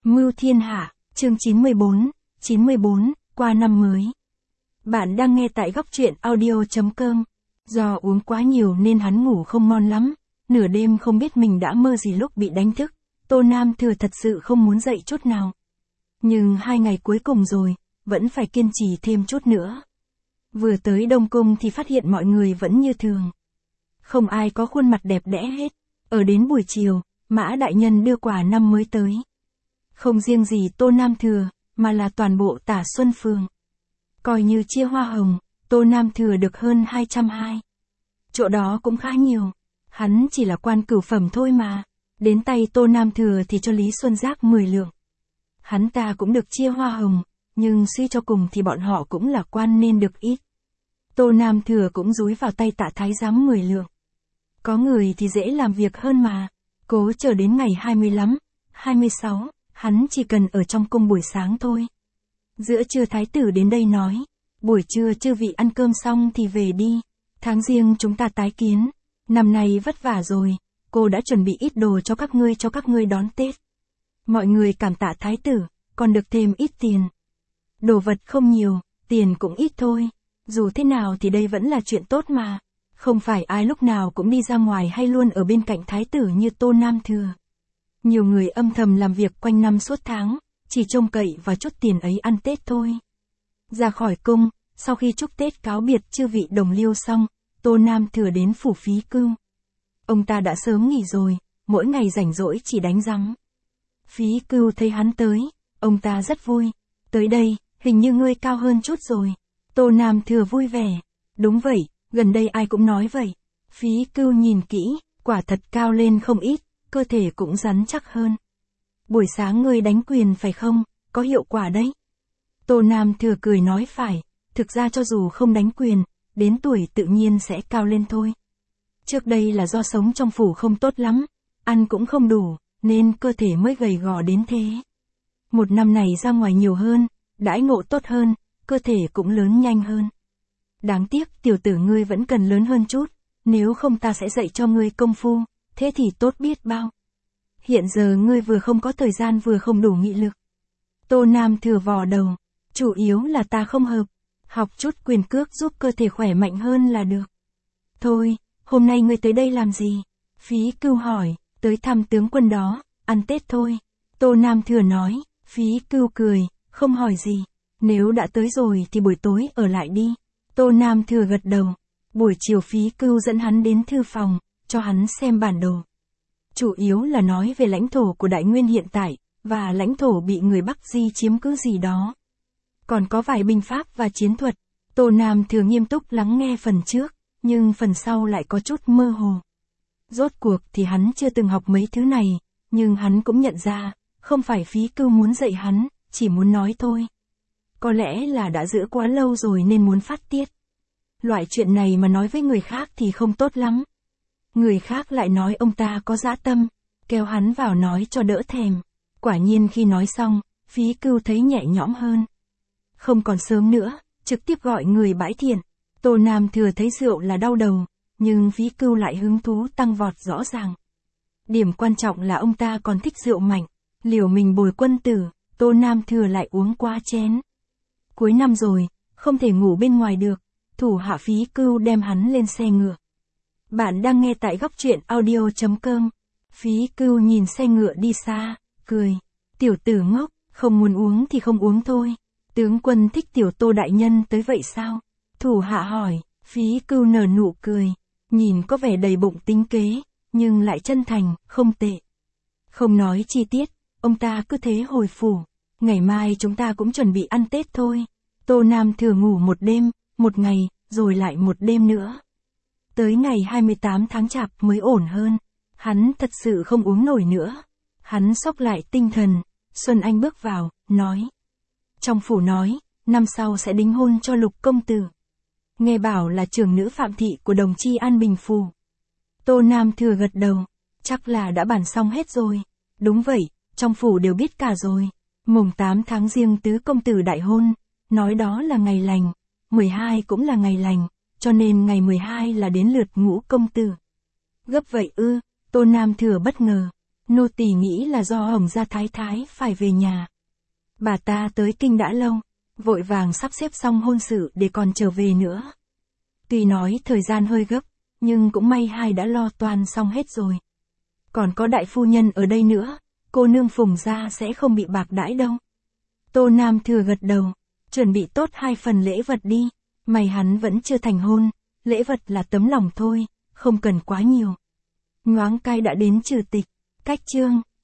Mưu thiên hạ, chương 94, qua năm mới. Bạn đang nghe tại góc truyện audio.com. Do uống quá nhiều nên hắn ngủ không ngon lắm, nửa đêm không biết mình đã mơ gì lúc bị đánh thức, Tô Nam Thừa thật sự không muốn dậy chút nào. Nhưng 2 ngày cuối cùng rồi, vẫn phải kiên trì thêm chút nữa. Vừa tới Đông Cung thì phát hiện mọi người vẫn như thường. Không ai có khuôn mặt đẹp đẽ hết. Ở đến buổi chiều, Mã Đại Nhân đưa quà năm mới tới. Không riêng gì Tô Nam Thừa, mà là toàn bộ Tả Xuân Phường. Coi như chia hoa hồng, Tô Nam Thừa được hơn 220. Chỗ đó cũng khá nhiều. Hắn chỉ là quan cửu phẩm thôi mà. Đến tay Tô Nam Thừa thì cho Lý Xuân Giác 10 lượng. Hắn ta cũng được chia hoa hồng, nhưng suy cho cùng thì bọn họ cũng là quan nên được ít. Tô Nam Thừa cũng dúi vào tay Tạ Thái Giám 10 lượng. Có người thì dễ làm việc hơn mà. Cố chờ đến ngày 25, 26, hắn chỉ cần ở trong cung buổi sáng thôi. Giữa trưa thái tử đến đây nói, buổi trưa chư vị ăn cơm xong thì về đi. Tháng riêng chúng ta tái kiến. Năm nay vất vả rồi, cô đã chuẩn bị ít đồ cho các ngươi đón Tết. Mọi người cảm tạ thái tử, còn được thêm ít tiền. Đồ vật không nhiều, tiền cũng ít thôi. Dù thế nào thì đây vẫn là chuyện tốt mà. Không phải ai lúc nào cũng đi ra ngoài hay luôn ở bên cạnh thái tử như Tô Nam Thừa. Nhiều người âm thầm làm việc quanh năm suốt tháng, chỉ trông cậy vào chút tiền ấy ăn Tết thôi. Ra khỏi cung, sau khi chúc Tết cáo biệt chư vị đồng liêu xong, Tô Nam Thừa đến phủ Phí Cưu. Ông ta đã sớm nghỉ rồi, mỗi ngày rảnh rỗi chỉ đánh răng. Phí Cưu thấy hắn tới, ông ta rất vui. Tới đây, hình như ngươi cao hơn chút rồi. Tô Nam Thừa vui vẻ. Đúng vậy, gần đây ai cũng nói vậy. Phí Cưu nhìn kỹ, quả thật cao lên không ít, cơ thể cũng rắn chắc hơn. Buổi sáng ngươi đánh quyền phải không, có hiệu quả đấy. Tô Nam Thừa cười nói phải, thực ra cho dù không đánh quyền, đến tuổi tự nhiên sẽ cao lên thôi. Trước đây là do sống trong phủ không tốt lắm, ăn cũng không đủ, nên cơ thể mới gầy gò đến thế. Một năm này ra ngoài nhiều hơn, đãi ngộ tốt hơn, cơ thể cũng lớn nhanh hơn. Đáng tiếc tiểu tử ngươi vẫn cần lớn hơn chút, nếu không ta sẽ dạy cho ngươi công phu, thế thì tốt biết bao. Hiện giờ ngươi vừa không có thời gian vừa không đủ nghị lực. Tô Nam Thừa vò đầu, chủ yếu là ta không hợp, học chút quyền cước giúp cơ thể khỏe mạnh hơn là được. Thôi, hôm nay ngươi tới đây làm gì? Phí Cưu hỏi, tới thăm tướng quân đó, ăn Tết thôi. Tô Nam Thừa nói, Phí Cưu cười, không hỏi gì, nếu đã tới rồi thì buổi tối ở lại đi. Tô Nam Thừa gật đầu. Buổi chiều Phí Cưu dẫn hắn đến thư phòng, cho hắn xem bản đồ. Chủ yếu là nói về lãnh thổ của Đại Nguyên hiện tại, và lãnh thổ bị người Bắc Di chiếm cứ gì đó. Còn có vài binh pháp và chiến thuật. Tô Nam Thừa nghiêm túc lắng nghe phần trước, nhưng phần sau lại có chút mơ hồ. Rốt cuộc thì hắn chưa từng học mấy thứ này, nhưng hắn cũng nhận ra, không phải Phí Cưu muốn dạy hắn, chỉ muốn nói thôi. Có lẽ là đã giữ quá lâu rồi nên muốn phát tiết. Loại chuyện này mà nói với người khác thì không tốt lắm. Người khác lại nói ông ta có dã tâm, kéo hắn vào nói cho đỡ thèm. Quả nhiên khi nói xong, Phí Cưu thấy nhẹ nhõm hơn. Không còn sớm nữa, trực tiếp gọi người bãi thiện. Tô Nam Thừa thấy rượu là đau đầu, nhưng Phí Cưu lại hứng thú tăng vọt rõ ràng. Điểm quan trọng là ông ta còn thích rượu mạnh, liều mình bồi quân tử, Tô Nam Thừa lại uống quá chén. Cuối năm rồi, không thể ngủ bên ngoài được, thủ hạ Phí Cưu đem hắn lên xe ngựa. Bạn đang nghe tại góc truyện audio.com. Phí Cưu nhìn xe ngựa đi xa, cười. Tiểu tử ngốc, không muốn uống thì không uống thôi. Tướng quân thích tiểu Tô đại nhân tới vậy sao? Thủ hạ hỏi, Phí Cưu nở nụ cười. Nhìn có vẻ đầy bụng tính kế, nhưng lại chân thành, không tệ. Không nói chi tiết, ông ta cứ thế hồi phủ. Ngày mai chúng ta cũng chuẩn bị ăn Tết thôi. Tô Nam Thừa ngủ một đêm, một ngày, rồi lại một đêm nữa. Tới ngày 28 tháng Chạp mới ổn hơn. Hắn thật sự không uống nổi nữa. Hắn xốc lại tinh thần. Xuân Anh bước vào, nói. Trong phủ nói, năm sau sẽ đính hôn cho Lục công tử. Nghe bảo là trưởng nữ Phạm Thị của đồng chi An Bình phủ. Tô Nam Thừa gật đầu. Chắc là đã bàn xong hết rồi. Đúng vậy, trong phủ đều biết cả rồi. Mùng 8 tháng Giêng tứ công tử đại hôn. Nói đó là ngày lành. 12 cũng là ngày lành. Cho nên ngày 12 là đến lượt Ngũ công tử. Gấp vậy ư? Tô Nam Thừa bất ngờ. Nô tỳ nghĩ là do Hồng gia thái thái phải về nhà. Bà ta tới kinh đã lâu, vội vàng sắp xếp xong hôn sự để còn trở về nữa. Tuy nói thời gian hơi gấp, nhưng cũng may hai đã lo toan xong hết rồi. Còn có đại phu nhân ở đây nữa, cô nương Phùng gia sẽ không bị bạc đãi đâu. Tô Nam Thừa gật đầu, chuẩn bị tốt 2 phần lễ vật đi, may hắn vẫn chưa thành hôn, lễ vật là tấm lòng thôi, không cần quá nhiều. Nhoáng cai đã đến trừ tịch, cách chương.